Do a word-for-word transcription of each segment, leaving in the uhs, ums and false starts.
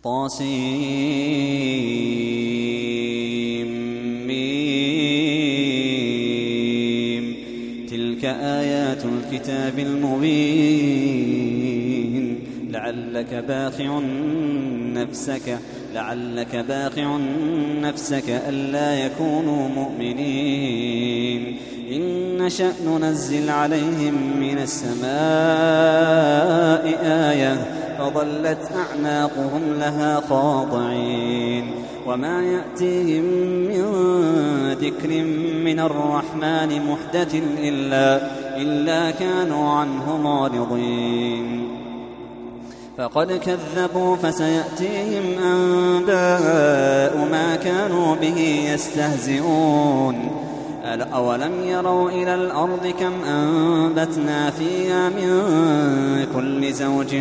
طاسيم تلك آيات الكتاب المبين لعلك باخع نفسك لعلك باخع نفسك ألا يكونوا مؤمنين إن نشأ ننزل عليهم من السماء آية فظلت أعناقهم لها خاضعين وما يأتيهم من ذكر من الرحمن محدث إلا, إلا كانوا عنه معرضين فقد كذبوا فسيأتيهم أنباء ما كانوا به يستهزئون أولم يروا إلى الأرض كم أنبتنا فيها من كل زوج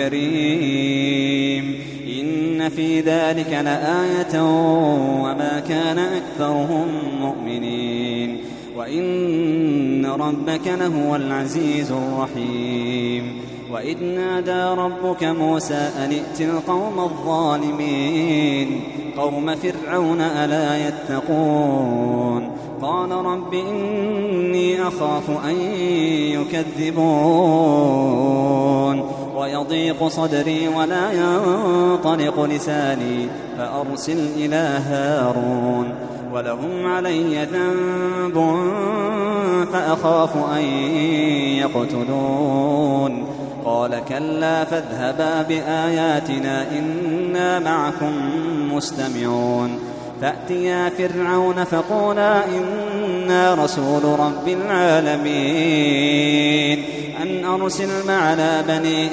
كريم إن في ذلك لآية وما كان أكثرهم مؤمنين وإن ربك لهو العزيز الرحيم وإذ نادى ربك موسى أن ائت القوم الظالمين قوم فرعون ألا يتقون قال رب إني أخاف أن يكذبون ويضيق صدري ولا ينطلق لساني فأرسل إلى هارون ولهم علي ذنب فأخاف أن يقتلون قال كلا فاذهبا بآياتنا إنا معكم مستمعون فأتيا فرعون فقولا إنا رسول رب العالمين أن أرسل معنا بني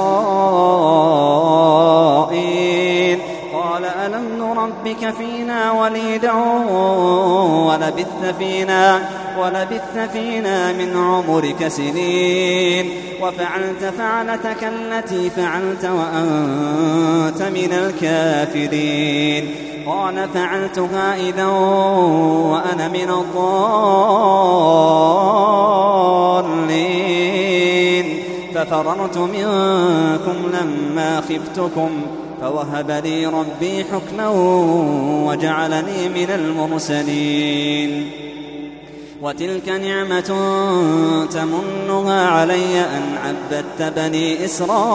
إسرائيل قال ألم نربك فينا وليدا ولبثت فينا, ولبثت فينا من عمرك سنين وفعلت فعلتك التي فعلت وأنت من الكافرين قال فعلتها إذا وأنا من الضالين ففررت منكم لما خفتكم فوهب لي ربي حكما وجعلني من المرسلين وتلك نعمة تمنها علي أن عبدت بني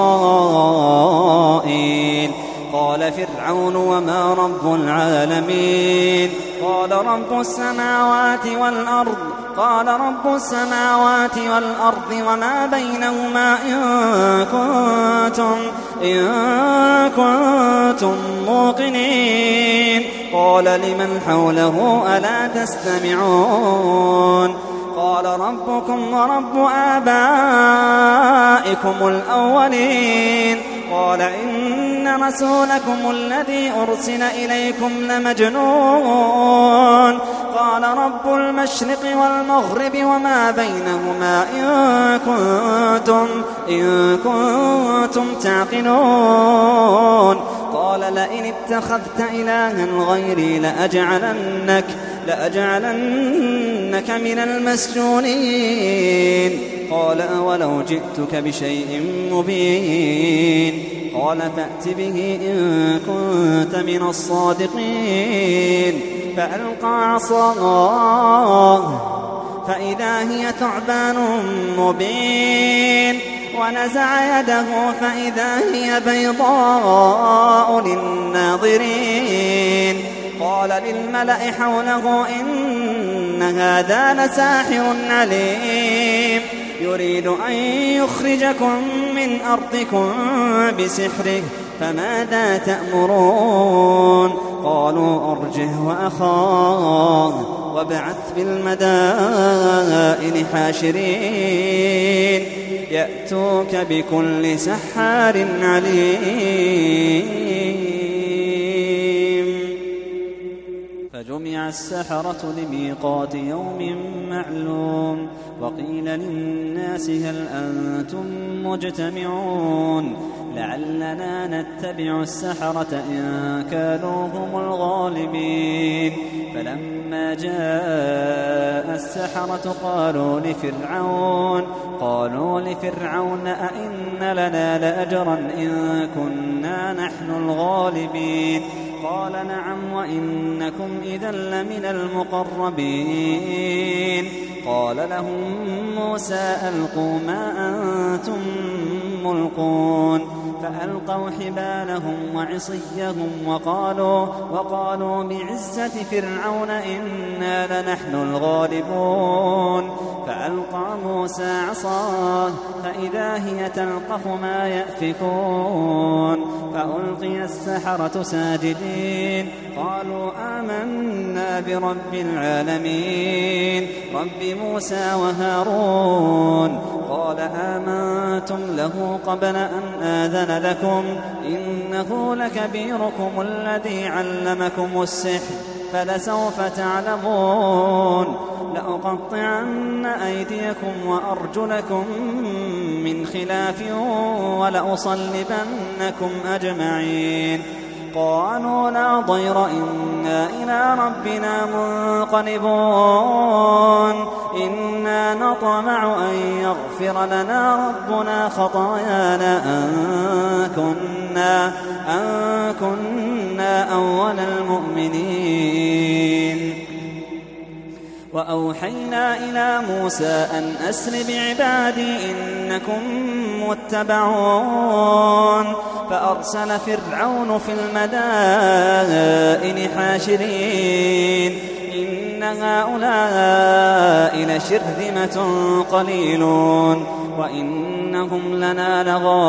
إسرائيل قال فرعون وما رب العالمين قال رب السماوات والأرض قال رب السماوات والأرض وما بينهما إن كنتم, إن كنتم موقنين قال لمن حوله ألا تستمعون قال ربكم ورب آبائكم الأولين قال إن رسولكم الذي أرسل إليكم لمجنون قال رب المشرق والمغرب وما بينهما إن كنتم, إن كنتم تعقلون قال لئن اتخذت إلها غيري لأجعلنك, لأجعلنك من المسجونين قال أولو جئتك بشيء مبين قال فأت به إن كنت من الصادقين فألقى عصاه فإذا هي ثعبان مبين ونزع يده فإذا هي بيضاء للناظرين قال للملأ حوله إن هذا لساحر عليم يريد أن يخرجكم من أرضكم بسحره فماذا تأمرون قالوا أرجه وأخاه وابعث في المدائن حاشرين يأتوك بكل سحار عليم فجمع السحرة لميقات يوم معلوم وقيل للناس هل أنتم مجتمعون لعلنا نتبع السحرة إن كانوا هم الغالبين فلما جاء السحرة قالوا لفرعون قالوا لفرعون أئن لنا لأجرا إن كنا إنا نحن الغالبين قال نعم وإنكم إذا لمن المقربين قال لهم موسى ألقوا ما أنتم ملقون فألقوا حبالهم وعصيهم وقالوا, وقالوا بعزة فرعون إنا لنحن الغالبون فألقى موسى عصاه فإذا هي تلقف ما يأفكون فألقي السحرة ساجدين قالوا آمنا برب العالمين رب موسى وهارون قال آمنتم له قبل أن آذن لكم إنه لكبيركم الذي علمكم السحر فلسوف تعلمون لأقطعن أيديكم وأرجلكم من خلاف ولأصلبنكم أجمعين قالوا لا ضير إنا إلى ربنا منقلبون إنا نطمع أن يغفر لنا ربنا خطايانا أن كنا, أن كنا أول المؤمنين وأوحينا إلى موسى أن أسر بعبادي إنكم متبعون فأرسل فرعون في المدائن حاشرين إن هؤلاء لشرذمة قليلون وإنهم لنا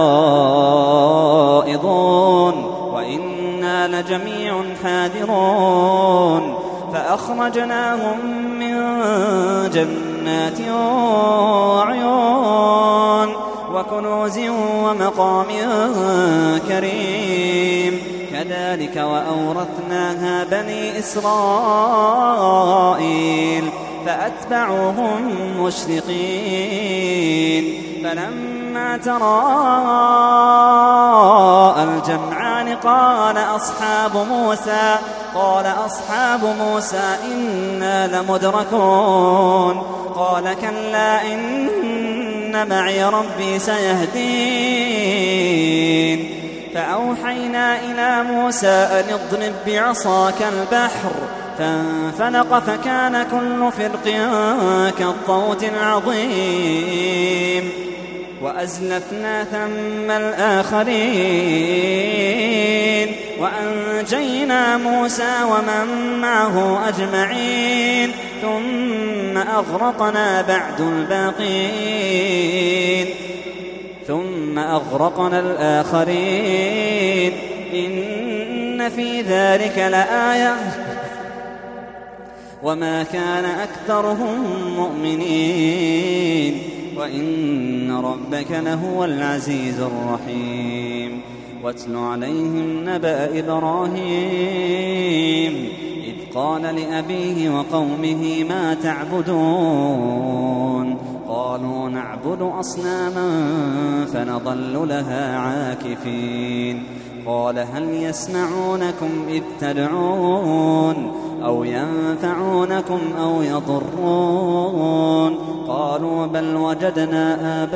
لغائظون وإنا لجميع حاذرون فأخرجناهم من جنات وعيون وكنوز ومقام كريم كذلك وأورثناها بني إسرائيل فأتبعوهم مشرقين فلما تراءى الجمعان قال أصحاب موسى قال أصحاب موسى إنا لمدركون قال كلا إن معي ربي سيهدين فأوحينا إلى موسى أن اضرب بعصاك البحر فانفلق فكان كل فرق كالطود العظيم وأزلفنا ثم الآخرين وأنجينا موسى ومن معه أجمعين ثم أغرقنا بعد الباقين ثم أغرقنا الآخرين إن في ذلك لآية وما كان أكثرهم مؤمنين وإن ربك لهو العزيز الرحيم واتل عليهم نبأ إبراهيم إذ قال لأبيه وقومه ما تعبدون قالوا نعبد أصناما فنظل لها عاكفين قال هل يسمعونكم إذ تدعون أو ينفعونكم أو يضرون قالوا بل وجدنا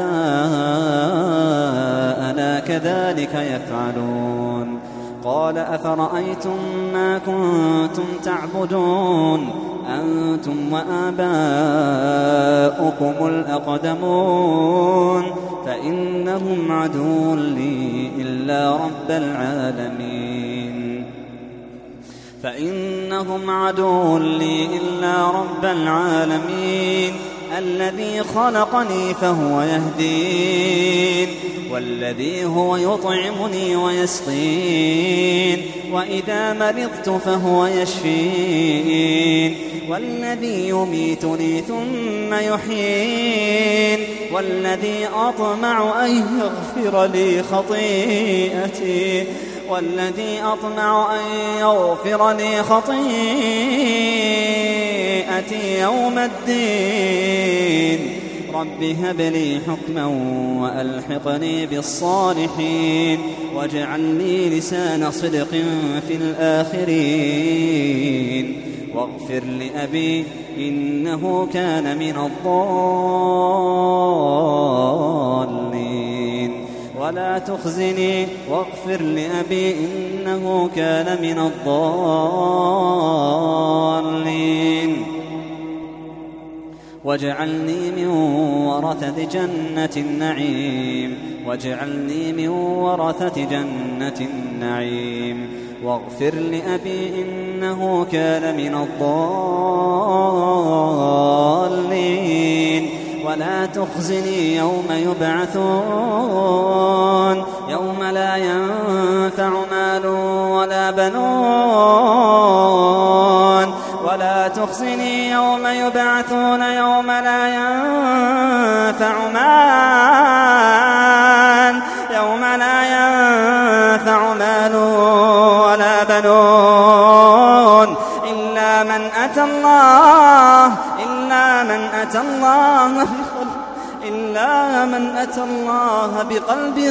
آباءنا كذلك يفعلون قال أفرأيتم ما كنتم تعبدون أنتم وآباؤكم الأقدمون فإنهم عدو لي إلا رب العالمين فإنهم عدو لي إلا رب العالمين الذي خلقني فهو يهدين والذي هو يطعمني ويسقين وإذا مرضت فهو يشفين والذي يميتني ثم يحيين والذي أطمع أن يغفر لي خطيئتي والذي أطمع أن يغفر لي خطيئتي يوم الدين رب هب لي حكما وألحقني بالصالحين واجعل لي لسان صدق في الآخرين واغفر لأبي إنه كان من الضالين ولا تخزني واغفر لأبي إنه كان من الضالين واجعلني من ورثة جنة النعيم واجعلني من ورثة جنة النعيم واغفر لأبي إنه كان من الضالين ولا تخزني يوم يبعثون يوم لا ينفع مال ولا بنون ولا تخزني يوم يبعثون يوم لا ينفع مال يوم لا ينفع مال ولا بنون إلا من أتى الله إلا من أتى الله إلا من أتى الله بقلب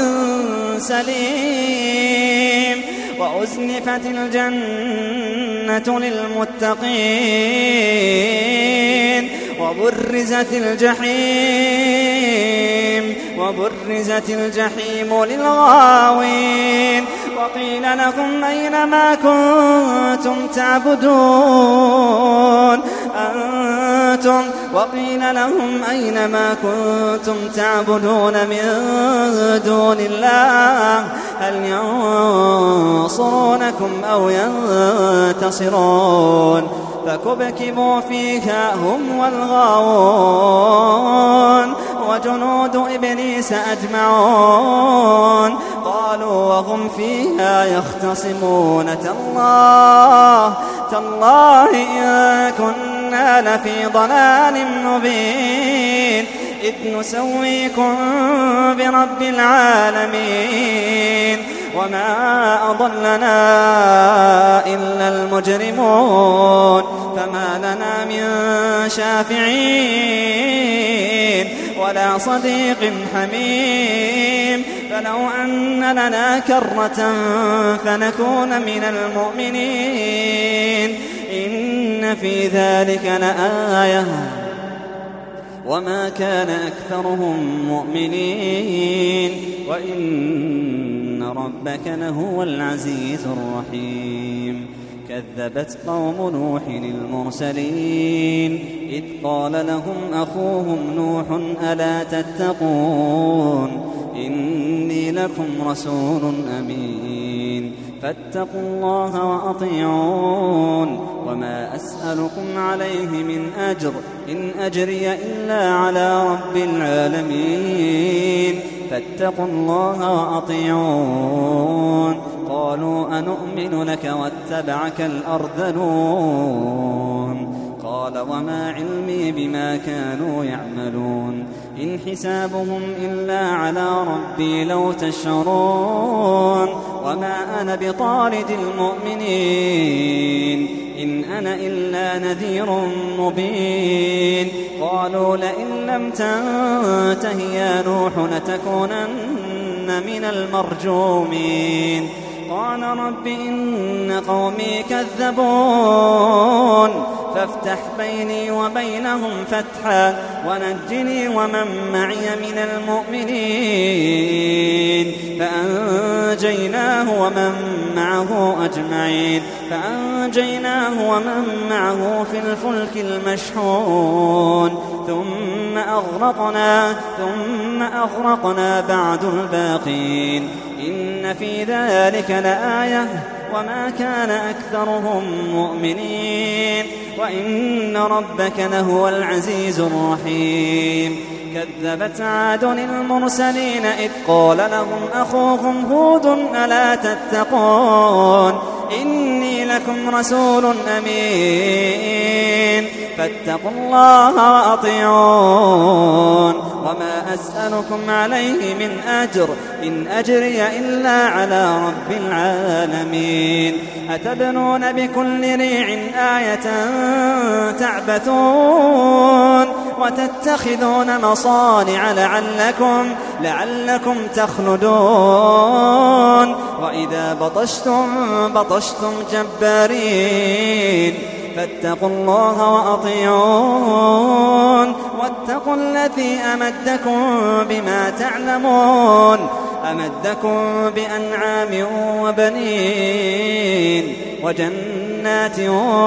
سليم وأزلفت الجنة للمتقين وبرزت الجحيم وبرزت الجحيم للغاوين وقيل لهم أين ما كنتم تعبدون أنتم وقيل لهم أين ما كنتم تعبدون من دون الله هل ينصرونكم أو ينتصرون فكبكبوا فيها هم والغاوون وجنود إبليس أجمعون قالوا وهم فيها يختصمون تالله تالله إن كنا لفي ضلال مبين إذ نسويكم برب العالمين وما أضلنا إلا المجرمون فما لنا من شافعين ولا صديق حميم فلو أن لنا كرة فنكون من المؤمنين إن في ذلك لآية وما كان أكثرهم مؤمنين وإن ربك لهو العزيز الرحيم كذبت قوم نوح المرسلين إذ قال لهم أخوهم نوح ألا تتقون إني لكم رسول أمين فاتقوا الله وأطيعون وما أسألكم عليه من أجر إن أجري إلا على رب العالمين فاتقوا الله وأطيعون قالوا أنؤمن لك واتبعك الأرذلون قال وما علمي بما كانوا يعملون إن حسابهم إلا على ربي لو تشعرون وما أنا بطارد المؤمنين إن أنا إلا نذير مبين قالوا لئن لم تنته يا نوح لتكونن من المرجومين قال رب إن قومي كذبون فافتح بيني وبينهم فتحا ونجني ومن معي من المؤمنين فأنجيناه ومن معه أجمعين فأنجيناه ومن معه في الفلك المشحون ثم أغرقنا ثم أغرقنا بعد الباقين إن في ذلك لآية وما كان أكثرهم مؤمنين وإن ربك لهو العزيز الرحيم كذبت عاد المرسلين إذ قال لهم أخوهم هود ألا تتقون إني لكم رسول أمين فاتقوا الله وأطيعون وما أسألكم عليه من أجر إن أجري إلا على رب العالمين أتبنون بكل ريع آية تعبثون وتتخذون مصانع لعلكم لعلكم تخلدون وإذا بطشتم بطشتم جبارين فاتقوا الله وأطيعون واتقوا الذي أمدكم بما تعلمون أمدكم بأنعام وبنين وجنات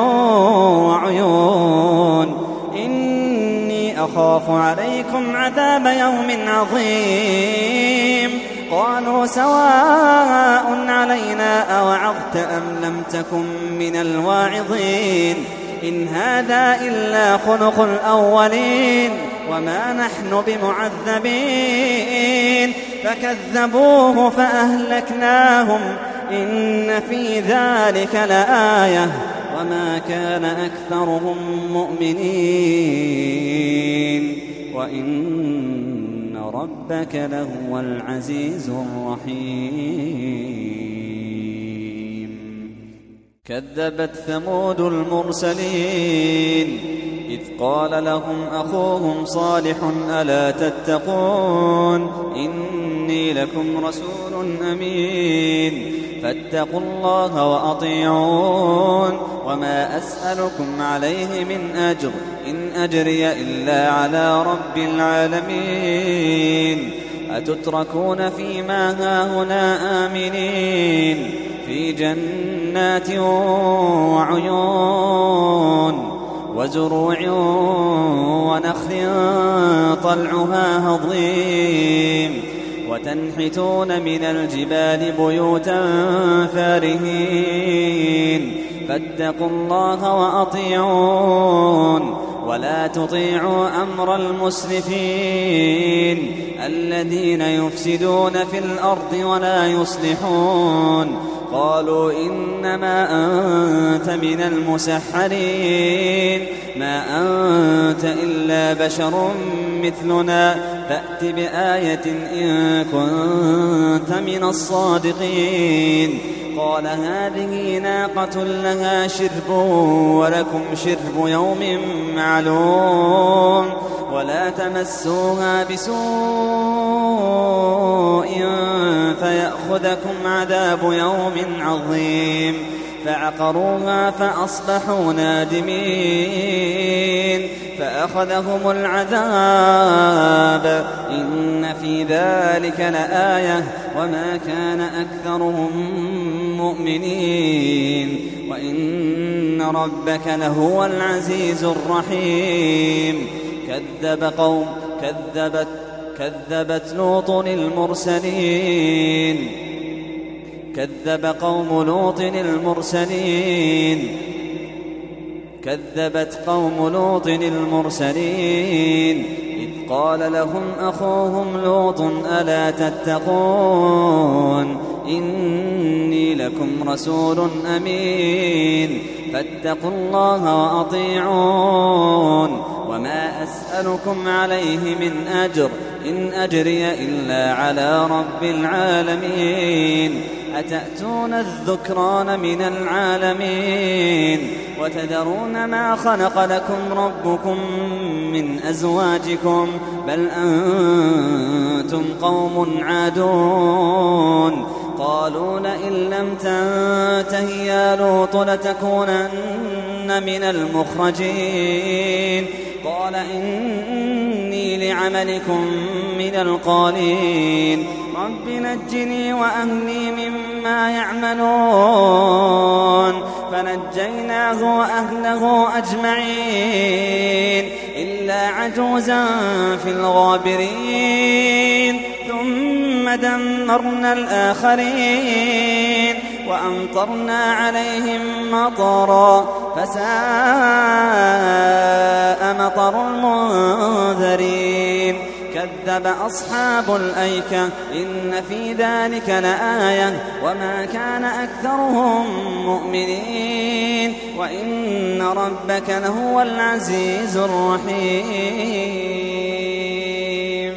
وعيون إني أخاف عليكم عذاب يوم عظيم قالوا سواء علينا أوعظت أم لم تكن من الواعظين إن هذا إلا خلق الأولين وما نحن بمعذبين فكذبوه فأهلكناهم إن في ذلك لآية وما كان أكثرهم مؤمنين وإن ربك لهو العزيز الرحيم كذبت ثمود المرسلين إذ قال لهم أخوهم صالح ألا تتقون إني لكم رسول أمين فاتقوا الله وأطيعون وما أسألكم عليه من أجر إن أجري إلا على رب العالمين أتتركون فيما هاهنا آمنين في جنات وعيون وزروع ونخل طلعها هضيم وتنحتون من الجبال بيوتا فارهين فاتقوا الله وأطيعون ولا تطيعوا أمر المسرفين الذين يفسدون في الأرض ولا يصلحون قالوا إنما أنت من المسحرين ما أنت إلا بشر مثلنا فأت بآية إن كنت من الصادقين قال هذه ناقة لها شرب ولكم شرب يوم معلوم ولا تمسوها بسوء فيأخذكم عذاب يوم عظيم فعقروها فأصبحوا نادمين فأخذهم العذاب إن في ذلك لآية وما كان أكثرهم مؤمنين وإن ربك لهو العزيز الرحيم كذب قوم كذبت كذبت لوط المرسلين كذب قوم لوط المرسلين كذبت قوم لوط المرسلين إذ قال لهم أخوهم لوط ألا تتقون إني لكم رسول أمين فاتقوا الله وأطيعون وما أسألكم عليه من أجر إن أجري إلا على رب العالمين أتأتون الذكران من العالمين وتذرون ما خلق لكم ربكم من أزواجكم بل أنتم قوم عادون قالوا لئن لم تنته يا لوط لتكونن من المخرجين قال إني لعملكم من القالين رب نجني وأهلي مما يعملون فنجيناه وأهله أجمعين إلا عجوزا في الغابرين ثم دمرنا الآخرين وأمطرنا عليهم مطرا فساء مطر المنذرين كذب أصحاب الأيكة إن في ذلك لآية وما كان أكثرهم مؤمنين وإن ربك لهو العزيز الرحيم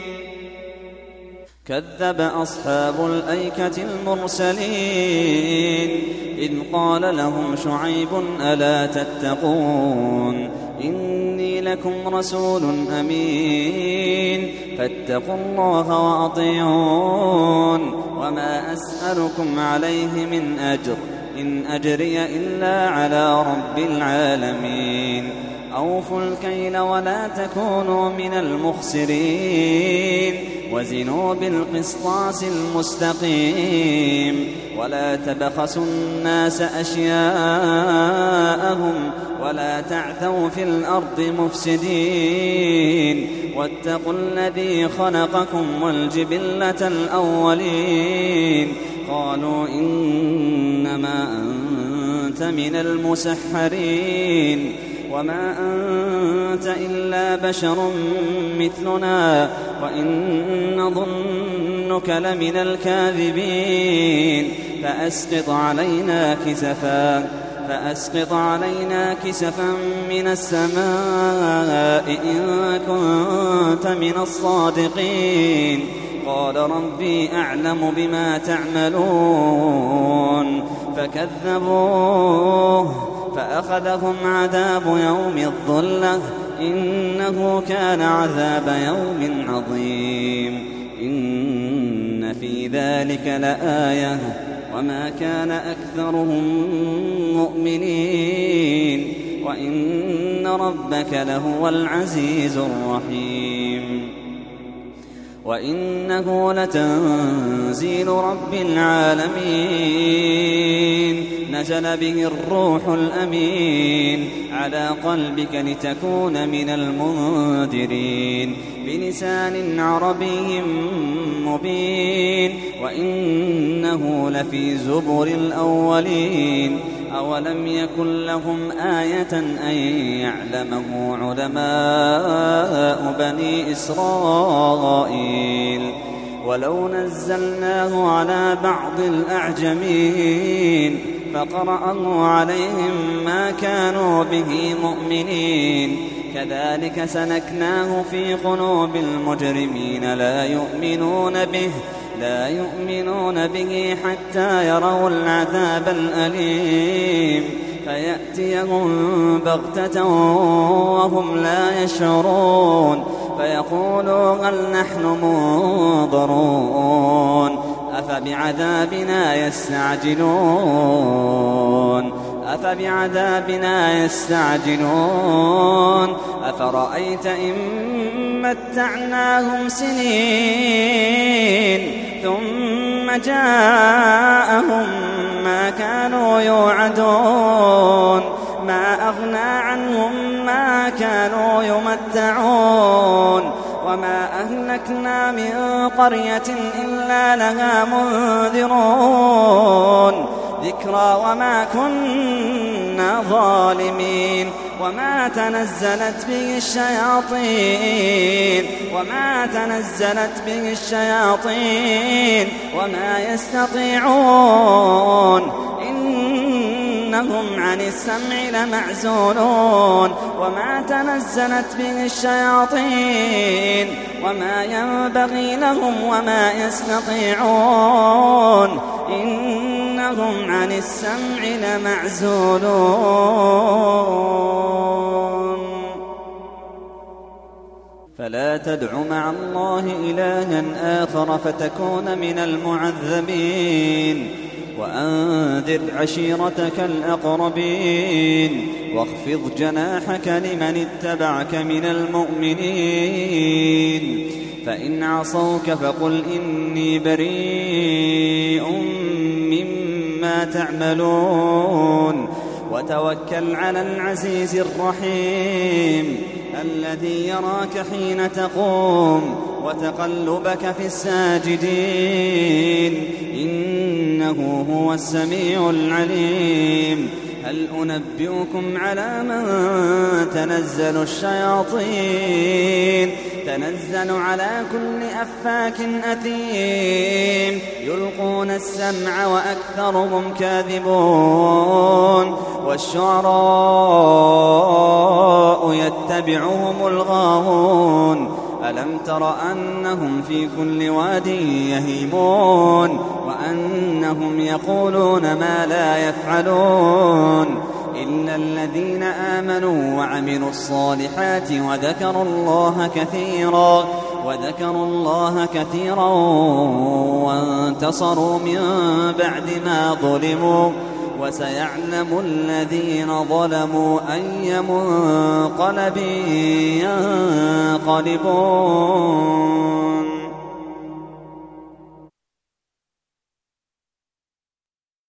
كذب أصحاب الأيكة المرسلين إذ قال لهم شعيب ألا تتقون إني لكم رسول أمين فاتقوا الله وأطيعون وما أسألكم عليه من أجر إن أجري إلا على رب العالمين أوفوا الكيل ولا تكونوا من المخسرين وزنوا بالقسطاس المستقيم ولا تبخسوا الناس أشياءهم ولا تعثوا في الأرض مفسدين واتقوا الذي خلقكم والجبلة الأولين قالوا إنما أنت من المسحرين وما أنت إلا بشر مثلنا وإن نظنك لمن الكاذبين فأسقط علينا كسفا فأسقط علينا كسفا من السماء إن كنت من الصادقين قال ربي أعلم بما تعملون فكذبوه فأخذهم عذاب يوم الظلة إنه كان عذاب يوم عظيم إن في ذلك لآية وما كان أكثرهم مؤمنين وإن ربك لهو العزيز الرحيم وإنه لتنزيل رب العالمين نزل به الروح الأمين على قلبك لتكون من المنذرين بلسان عربي مبين وإنه لفي زبر الأولين أولم يكن لهم آية أن يعلمه علماء بني إسرائيل ولو نزلناه على بعض الأعجمين فقرأه عليهم ما كانوا به مؤمنين كذلك سلكناه في قلوب المجرمين لا يؤمنون به لا يؤمنون به حتى يروا العذاب الأليم فيأتيهم بغتة وهم لا يشعرون فيقولوا هل نحن منظرون أفبعذابنا يستعجلون أفبعذابنا يستعجلون أفرأيت إن متعناهم سنين ثم جاءهم ما كانوا يوعدون ما أغنى عنهم ما كانوا يمتعون وما أهلكنا من قرية إلا لها منذرون ذكرى وما كنا ظالمين وما تنزلت به الشياطين وما تنزلت به الشياطين وما يستطيعون إنهم عن السمع لمعزولون وما تنزلت به الشياطين وما ينبغي لهم وما يستطيعون إنهم عن السمع لمعزولون فلا تدع مع الله إلها آخر فتكون من المعذبين وأنذر عشيرتك الأقربين واخفض جناحك لمن اتبعك من المؤمنين فإن عصوك فقل إني بريء مما تعملون وتوكل على العزيز الرحيم الذي يراك حين تقوم وتقلبك في الساجدين إنه هو السميع العليم هل أنبئكم على من تنزل الشياطين تنزل على كل أفاك أثيم يلقون السمع وأكثرهم كاذبون والشعراء يتبعهم الغاوون ألم تر أنهم في كل واد يهيمون وأنهم يقولون ما لا يفعلون إلا الذين آمنوا وعملوا الصالحات وذكروا الله كثيرا وذكروا الله كثيرا وانتصروا من بعد ما ظلموا وسيعلم الذين ظلموا أي منقلب ينقلبون.